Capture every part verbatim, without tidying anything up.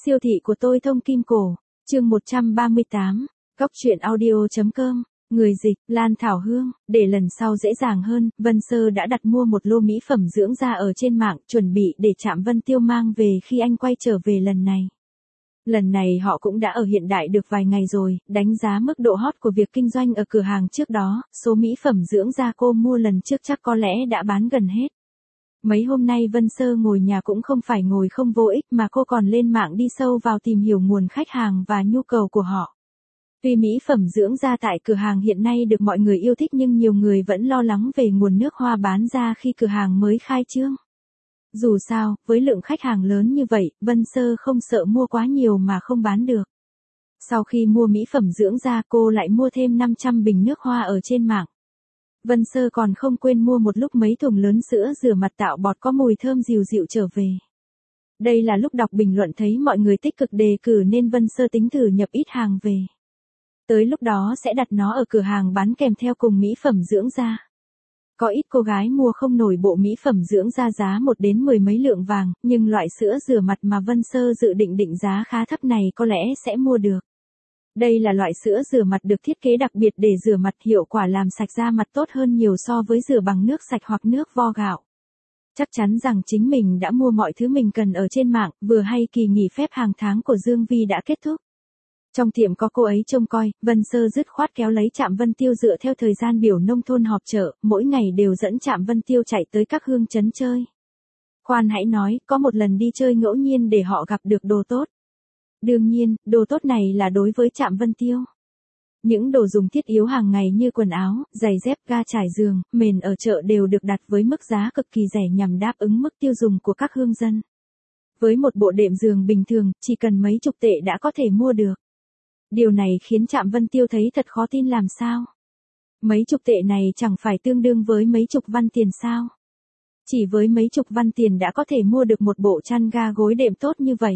Siêu thị của tôi thông kim cổ, chương một trăm ba mươi tám, góc truyện audio.com, người dịch, Lan Thảo Hương, để lần sau dễ dàng hơn, Vân Sơ đã đặt mua một lô mỹ phẩm dưỡng da ở trên mạng, chuẩn bị để Trạm Vân Tiêu mang về khi anh quay trở về lần này. Lần này họ cũng đã ở hiện đại được vài ngày rồi, đánh giá mức độ hot của việc kinh doanh ở cửa hàng trước đó, số mỹ phẩm dưỡng da cô mua lần trước chắc có lẽ đã bán gần hết. Mấy hôm nay Vân Sơ ngồi nhà cũng không phải ngồi không vô ích mà cô còn lên mạng đi sâu vào tìm hiểu nguồn khách hàng và nhu cầu của họ. Tuy mỹ phẩm dưỡng da tại cửa hàng hiện nay được mọi người yêu thích nhưng nhiều người vẫn lo lắng về nguồn nước hoa bán ra khi cửa hàng mới khai trương. Dù sao, với lượng khách hàng lớn như vậy, Vân Sơ không sợ mua quá nhiều mà không bán được. Sau khi mua mỹ phẩm dưỡng da cô lại mua thêm năm trăm bình nước hoa ở trên mạng. Vân Sơ còn không quên mua một lúc mấy thùng lớn sữa rửa mặt tạo bọt có mùi thơm dịu dịu trở về. Đây là lúc đọc bình luận thấy mọi người tích cực đề cử nên Vân Sơ tính thử nhập ít hàng về. Tới lúc đó sẽ đặt nó ở cửa hàng bán kèm theo cùng mỹ phẩm dưỡng da. Có ít cô gái mua không nổi bộ mỹ phẩm dưỡng da giá một đến mười mấy lượng vàng, nhưng loại sữa rửa mặt mà Vân Sơ dự định định giá khá thấp này có lẽ sẽ mua được. Đây là loại sữa rửa mặt được thiết kế đặc biệt để rửa mặt, hiệu quả làm sạch da mặt tốt hơn nhiều so với rửa bằng nước sạch hoặc nước vo gạo. Chắc chắn rằng chính mình đã mua mọi thứ mình cần ở trên mạng, vừa hay kỳ nghỉ phép hàng tháng của Dương Vi đã kết thúc. Trong tiệm có cô ấy trông coi, Vân Sơ dứt khoát kéo lấy Trạm Vân Tiêu dựa theo thời gian biểu nông thôn họp chợ, mỗi ngày đều dẫn Trạm Vân Tiêu chạy tới các hương trấn chơi. Khoan hãy nói, có một lần đi chơi ngẫu nhiên để họ gặp được đồ tốt. Đương nhiên, đồ tốt này là đối với Trạm Vân Tiêu. Những đồ dùng thiết yếu hàng ngày như quần áo, giày dép, ga trải giường, mền ở chợ đều được đặt với mức giá cực kỳ rẻ nhằm đáp ứng mức tiêu dùng của các hương dân. Với một bộ đệm giường bình thường, chỉ cần mấy chục tệ đã có thể mua được. Điều này khiến Trạm Vân Tiêu thấy thật khó tin làm sao. Mấy chục tệ này chẳng phải tương đương với mấy chục văn tiền sao? Chỉ với mấy chục văn tiền đã có thể mua được một bộ chăn ga gối đệm tốt như vậy.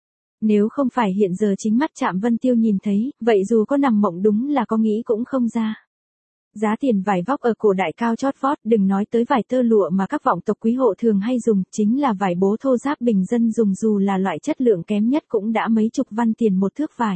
Nếu không phải hiện giờ chính mắt Trạm Vân Tiêu nhìn thấy, vậy dù có nằm mộng đúng là có nghĩ cũng không ra. Giá tiền vải vóc ở cổ đại cao chót vót, đừng nói tới vải tơ lụa mà các vọng tộc quý hộ thường hay dùng, chính là vải bố thô ráp bình dân dùng dù là loại chất lượng kém nhất cũng đã mấy chục văn tiền một thước vải.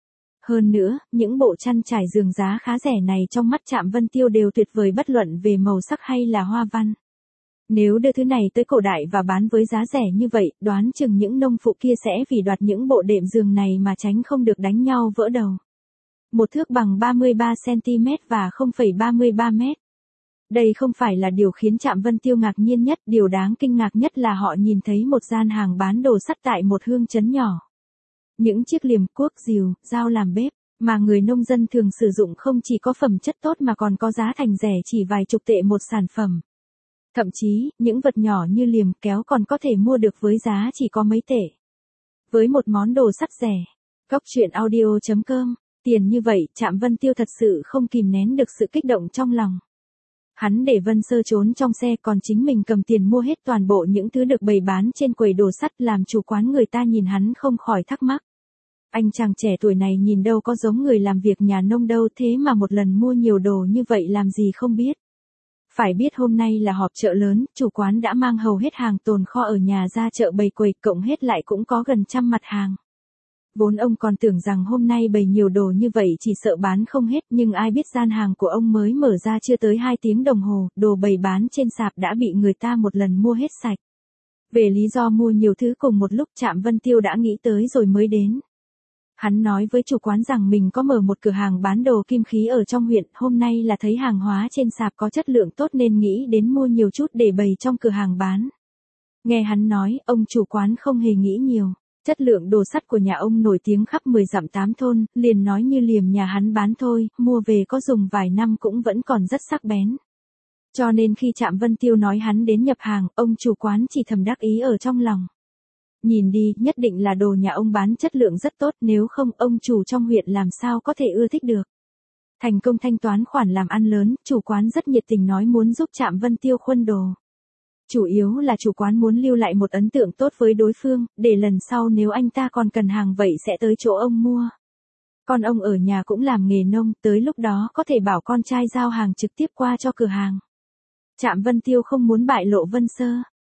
Hơn nữa, những bộ chăn trải giường giá khá rẻ này trong mắt Trạm Vân Tiêu đều tuyệt vời bất luận về màu sắc hay là hoa văn. Nếu đưa thứ này tới cổ đại và bán với giá rẻ như vậy, đoán chừng những nông phụ kia sẽ vì đoạt những bộ đệm giường này mà tránh không được đánh nhau vỡ đầu. Một thước bằng ba mươi ba xăng-ti-mét và không phẩy ba mươi ba mét. Đây không phải là điều khiến Trạm Vân Tiêu ngạc nhiên nhất, điều đáng kinh ngạc nhất là họ nhìn thấy một gian hàng bán đồ sắt tại một hương trấn nhỏ. Những chiếc liềm, cuốc, rìu, dao làm bếp, mà người nông dân thường sử dụng không chỉ có phẩm chất tốt mà còn có giá thành rẻ chỉ vài chục tệ một sản phẩm. Thậm chí, những vật nhỏ như liềm, kéo còn có thể mua được với giá chỉ có mấy tệ. Với một món đồ sắt rẻ, góc truyện audio.com, tiền như vậy, Trạm Vân Tiêu thật sự không kìm nén được sự kích động trong lòng. Hắn để Vân Sơ trốn trong xe còn chính mình cầm tiền mua hết toàn bộ những thứ được bày bán trên quầy đồ sắt, làm chủ quán người ta nhìn hắn không khỏi thắc mắc. Anh chàng trẻ tuổi này nhìn đâu có giống người làm việc nhà nông đâu, thế mà một lần mua nhiều đồ như vậy làm gì không biết. Phải biết hôm nay là họp chợ lớn, chủ quán đã mang hầu hết hàng tồn kho ở nhà ra chợ bày quầy, cộng hết lại cũng có gần trăm mặt hàng. Vốn ông còn tưởng rằng hôm nay bày nhiều đồ như vậy chỉ sợ bán không hết, nhưng ai biết gian hàng của ông mới mở ra chưa tới hai tiếng đồng hồ, đồ bày bán trên sạp đã bị người ta một lần mua hết sạch. Về lý do mua nhiều thứ cùng một lúc, Trạm Vân Tiêu đã nghĩ tới rồi mới đến. Hắn nói với chủ quán rằng mình có mở một cửa hàng bán đồ kim khí ở trong huyện, hôm nay là thấy hàng hóa trên sạp có chất lượng tốt nên nghĩ đến mua nhiều chút để bày trong cửa hàng bán. Nghe hắn nói, ông chủ quán không hề nghĩ nhiều. Chất lượng đồ sắt của nhà ông nổi tiếng khắp mười dặm tám thôn, liền nói như liềm nhà hắn bán thôi, mua về có dùng vài năm cũng vẫn còn rất sắc bén. Cho nên khi Trạm Vân Tiêu nói hắn đến nhập hàng, ông chủ quán chỉ thầm đắc ý ở trong lòng. Nhìn đi, nhất định là đồ nhà ông bán chất lượng rất tốt, nếu không ông chủ trong huyện làm sao có thể ưa thích được. Thành công thanh toán khoản làm ăn lớn, chủ quán rất nhiệt tình nói muốn giúp Trạm Vân Tiêu khuân đồ. Chủ yếu là chủ quán muốn lưu lại một ấn tượng tốt với đối phương, để lần sau nếu anh ta còn cần hàng vậy sẽ tới chỗ ông mua. Con ông ở nhà cũng làm nghề nông, tới lúc đó có thể bảo con trai giao hàng trực tiếp qua cho cửa hàng. Trạm Vân Tiêu không muốn bại lộ Vân Sơ.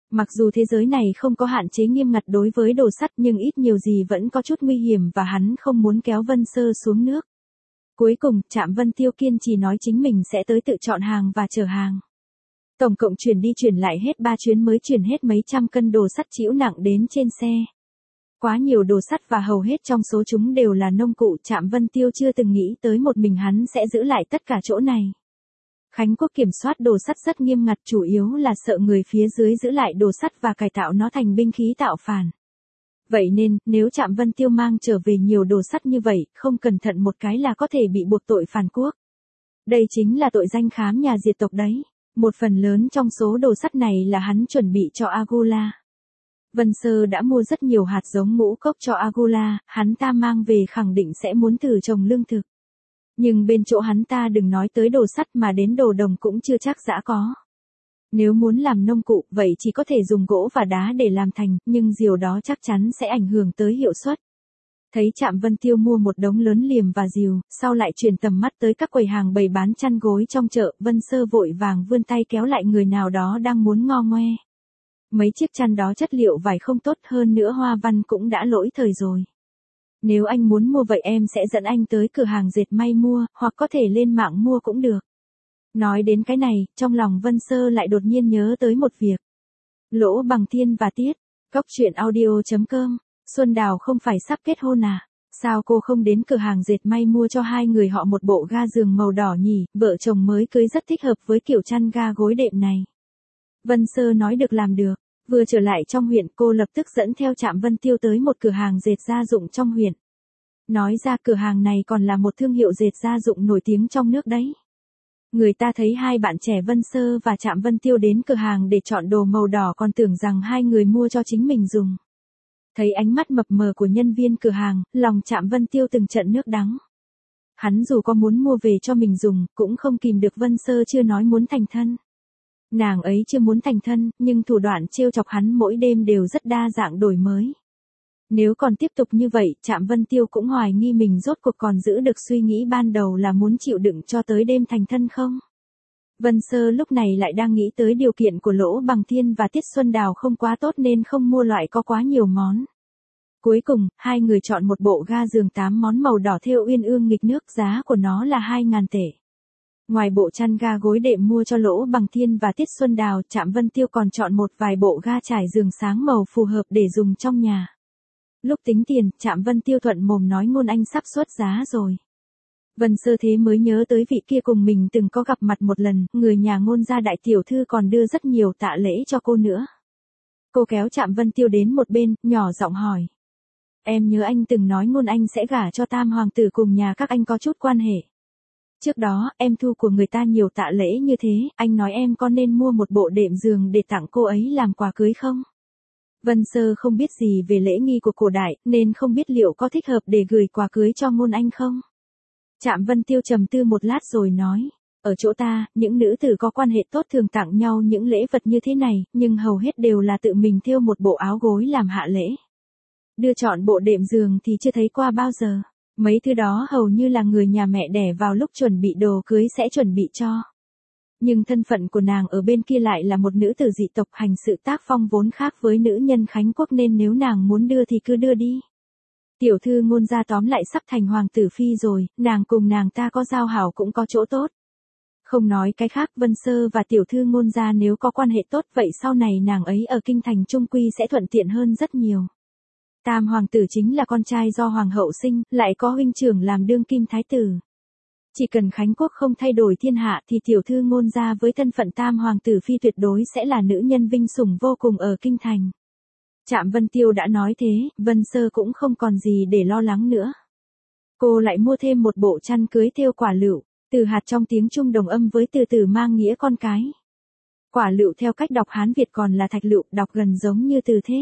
Mặc dù thế giới này không có hạn chế nghiêm ngặt đối với đồ sắt nhưng ít nhiều gì vẫn có chút nguy hiểm và hắn không muốn kéo Vân Sơ xuống nước. Cuối cùng, Trạm Vân Tiêu kiên trì nói chính mình sẽ tới tự chọn hàng và chở hàng. Tổng cộng chuyển đi chuyển lại hết ba chuyến mới chuyển hết mấy trăm cân đồ sắt trĩu nặng đến trên xe. Quá nhiều đồ sắt và hầu hết trong số chúng đều là nông cụ. Trạm Vân Tiêu chưa từng nghĩ tới một mình hắn sẽ giữ lại tất cả chỗ này. Khánh Quốc kiểm soát đồ sắt rất nghiêm ngặt, chủ yếu là sợ người phía dưới giữ lại đồ sắt và cải tạo nó thành binh khí tạo phản. Vậy nên, nếu Trạm Vân Tiêu mang trở về nhiều đồ sắt như vậy, không cẩn thận một cái là có thể bị buộc tội phản quốc. Đây chính là tội danh khám nhà diệt tộc đấy. Một phần lớn trong số đồ sắt này là hắn chuẩn bị cho Agula. Vân Sơ đã mua rất nhiều hạt giống ngũ cốc cho Agula, hắn ta mang về khẳng định sẽ muốn thử trồng lương thực. Nhưng bên chỗ hắn ta đừng nói tới đồ sắt mà đến đồ đồng cũng chưa chắc đã có. Nếu muốn làm nông cụ, vậy chỉ có thể dùng gỗ và đá để làm thành, nhưng điều đó chắc chắn sẽ ảnh hưởng tới hiệu suất. Thấy Trạm Vân Tiêu mua một đống lớn liềm và rìu, sau lại chuyển tầm mắt tới các quầy hàng bày bán chăn gối trong chợ, Vân Sơ vội vàng vươn tay kéo lại người nào đó đang muốn ngo ngoe. Mấy chiếc chăn đó chất liệu vải không tốt, hơn nữa hoa văn cũng đã lỗi thời rồi. Nếu anh muốn mua vậy em sẽ dẫn anh tới cửa hàng dệt may mua, hoặc có thể lên mạng mua cũng được. Nói đến cái này, trong lòng Vân Sơ lại đột nhiên nhớ tới một việc. Lỗ Bằng Thiên và Tiết, Góc Chuyện Audio chấm com, Xuân Đào không phải sắp kết hôn à? Sao cô không đến cửa hàng dệt may mua cho hai người họ một bộ ga giường màu đỏ nhỉ? Vợ chồng mới cưới rất thích hợp với kiểu chăn ga gối đệm này. Vân Sơ nói được làm được. Vừa trở lại trong huyện, cô lập tức dẫn theo Trạm Vân Tiêu tới một cửa hàng dệt gia dụng trong huyện. Nói ra cửa hàng này còn là một thương hiệu dệt gia dụng nổi tiếng trong nước đấy. Người ta thấy hai bạn trẻ Vân Sơ và Trạm Vân Tiêu đến cửa hàng để chọn đồ màu đỏ còn tưởng rằng hai người mua cho chính mình dùng. Thấy ánh mắt mập mờ của nhân viên cửa hàng, lòng Trạm Vân Tiêu từng trận nước đắng. Hắn dù có muốn mua về cho mình dùng, cũng không kìm được Vân Sơ chưa nói muốn thành thân. Nàng ấy chưa muốn thành thân, nhưng thủ đoạn trêu chọc hắn mỗi đêm đều rất đa dạng đổi mới. Nếu còn tiếp tục như vậy, Trạm Vân Tiêu cũng hoài nghi mình rốt cuộc còn giữ được suy nghĩ ban đầu là muốn chịu đựng cho tới đêm thành thân không. Vân Sơ lúc này lại đang nghĩ tới điều kiện của Lỗ Bằng Thiên và Tiết Xuân Đào không quá tốt nên không mua loại có quá nhiều món. Cuối cùng, hai người chọn một bộ ga giường tám món màu đỏ thêu uyên ương nghịch nước, giá của nó là hai ngàn tệ. Ngoài bộ chăn ga gối đệm mua cho Lỗ Bằng Thiên và Tiết Xuân Đào, Trạm Vân Tiêu còn chọn một vài bộ ga trải giường sáng màu phù hợp để dùng trong nhà. Lúc tính tiền, Trạm Vân Tiêu thuận mồm nói Ngôn Anh sắp xuất giá rồi. Vân Sơ thế mới nhớ tới vị kia cùng mình từng có gặp mặt một lần, người nhà Ngôn gia đại tiểu thư còn đưa rất nhiều tạ lễ cho cô nữa. Cô kéo Trạm Vân Tiêu đến một bên, nhỏ giọng hỏi. Em nhớ anh từng nói Ngôn Anh sẽ gả cho Tam hoàng tử cùng nhà các anh có chút quan hệ. Trước đó, em thu của người ta nhiều tạ lễ như thế, anh nói em có nên mua một bộ đệm giường để tặng cô ấy làm quà cưới không? Vân Sơ không biết gì về lễ nghi của cổ đại, nên không biết liệu có thích hợp để gửi quà cưới cho Ngôn Anh không? Trạm Vân Tiêu trầm tư một lát rồi nói, ở chỗ ta, những nữ tử có quan hệ tốt thường tặng nhau những lễ vật như thế này, nhưng hầu hết đều là tự mình thêu một bộ áo gối làm hạ lễ. Đưa chọn bộ đệm giường thì chưa thấy qua bao giờ. Mấy thứ đó hầu như là người nhà mẹ đẻ vào lúc chuẩn bị đồ cưới sẽ chuẩn bị cho. Nhưng thân phận của nàng ở bên kia lại là một nữ tử dị tộc, hành sự tác phong vốn khác với nữ nhân Khánh Quốc, nên nếu nàng muốn đưa thì cứ đưa đi. Tiểu thư Ngôn gia tóm lại sắp thành hoàng tử phi rồi, nàng cùng nàng ta có giao hảo cũng có chỗ tốt. Không nói cái khác, Vân Sơ và tiểu thư Ngôn gia nếu có quan hệ tốt vậy sau này nàng ấy ở kinh thành trung quy sẽ thuận tiện hơn rất nhiều. Tam hoàng tử chính là con trai do hoàng hậu sinh, lại có huynh trưởng làm đương kim thái tử. Chỉ cần Khánh Quốc không thay đổi thiên hạ thì tiểu thư Ngôn gia với thân phận tam hoàng tử phi tuyệt đối sẽ là nữ nhân vinh sủng vô cùng ở kinh thành. Trạm Vân Tiêu đã nói thế, Vân Sơ cũng không còn gì để lo lắng nữa. Cô lại mua thêm một bộ chăn cưới thêu quả lựu, từ hạt trong tiếng Trung đồng âm với từ từ mang nghĩa con cái. Quả lựu theo cách đọc Hán Việt còn là thạch lựu, đọc gần giống như từ thế.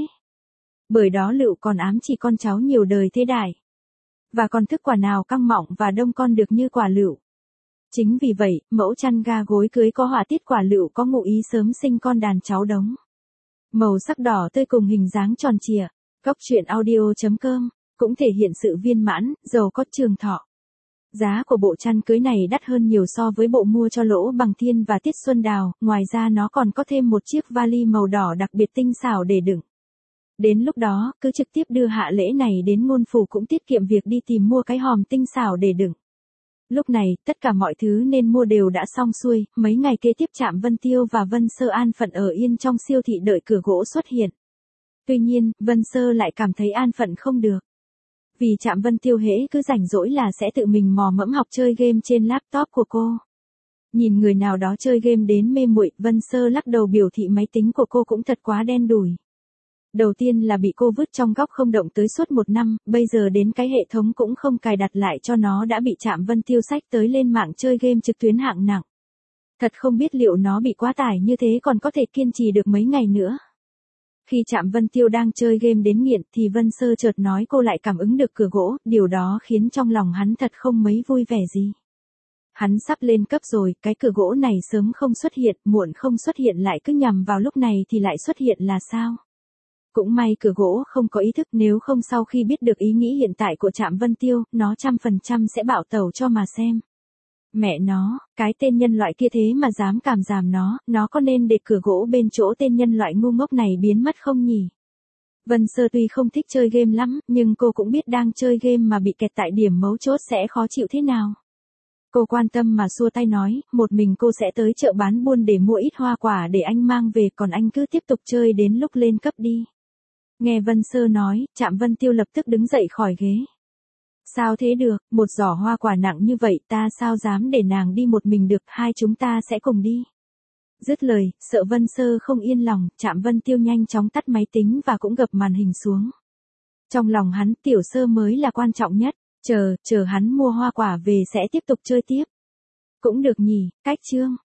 Bởi đó lựu còn ám chỉ con cháu nhiều đời thế đại. Và còn thức quả nào căng mọng và đông con được như quả lựu. Chính vì vậy, mẫu chăn ga gối cưới có họa tiết quả lựu có ngụ ý sớm sinh con đàn cháu đống. Màu sắc đỏ tươi cùng hình dáng tròn trịa. Góc Chuyện Audio chấm com cũng thể hiện sự viên mãn, giàu có trường thọ. Giá của bộ chăn cưới này đắt hơn nhiều so với bộ mua cho Lỗ Bằng Thiên và Tiết Xuân Đào, ngoài ra nó còn có thêm một chiếc vali màu đỏ đặc biệt tinh xảo để đựng. Đến lúc đó, cứ trực tiếp đưa hạ lễ này đến ngôn phủ cũng tiết kiệm việc đi tìm mua cái hòm tinh xảo để đựng. Lúc này, tất cả mọi thứ nên mua đều đã xong xuôi, mấy ngày kế tiếp Trạm Vân Tiêu và Vân Sơ an phận ở yên trong siêu thị đợi cửa gỗ xuất hiện. Tuy nhiên, Vân Sơ lại cảm thấy an phận không được. Vì Trạm Vân Tiêu hễ cứ rảnh rỗi là sẽ tự mình mò mẫm học chơi game trên laptop của cô. Nhìn người nào đó chơi game đến mê muội, Vân Sơ lắc đầu biểu thị máy tính của cô cũng thật quá đen đủi. Đầu tiên là bị cô vứt trong góc không động tới suốt một năm, bây giờ đến cái hệ thống cũng không cài đặt lại cho nó đã bị Trạm Vân Tiêu xách tới lên mạng chơi game trực tuyến hạng nặng. Thật không biết liệu nó bị quá tải như thế còn có thể kiên trì được mấy ngày nữa. Khi Trạm Vân Tiêu đang chơi game đến nghiện thì Vân Sơ chợt nói cô lại cảm ứng được cửa gỗ, điều đó khiến trong lòng hắn thật không mấy vui vẻ gì. Hắn sắp lên cấp rồi, cái cửa gỗ này sớm không xuất hiện, muộn không xuất hiện lại cứ nhằm vào lúc này thì lại xuất hiện là sao? Cũng may cửa gỗ không có ý thức, nếu không sau khi biết được ý nghĩ hiện tại của Trạm Vân Tiêu, nó trăm phần trăm sẽ bạo tẩu cho mà xem. Mẹ nó, cái tên nhân loại kia thế mà dám cảm giảm nó, nó có nên để cửa gỗ bên chỗ tên nhân loại ngu ngốc này biến mất không nhỉ? Vân Sơ tuy không thích chơi game lắm, nhưng cô cũng biết đang chơi game mà bị kẹt tại điểm mấu chốt sẽ khó chịu thế nào. Cô quan tâm mà xua tay nói, một mình cô sẽ tới chợ bán buôn để mua ít hoa quả để anh mang về, còn anh cứ tiếp tục chơi đến lúc lên cấp đi. Nghe Vân Sơ nói, Trạm Vân Tiêu lập tức đứng dậy khỏi ghế. Sao thế được, một giỏ hoa quả nặng như vậy ta sao dám để nàng đi một mình được, hai chúng ta sẽ cùng đi. Dứt lời, sợ Vân Sơ không yên lòng, Trạm Vân Tiêu nhanh chóng tắt máy tính và cũng gập màn hình xuống. Trong lòng hắn Tiểu Sơ mới là quan trọng nhất, chờ, chờ hắn mua hoa quả về sẽ tiếp tục chơi tiếp. Cũng được nhỉ, cách chương.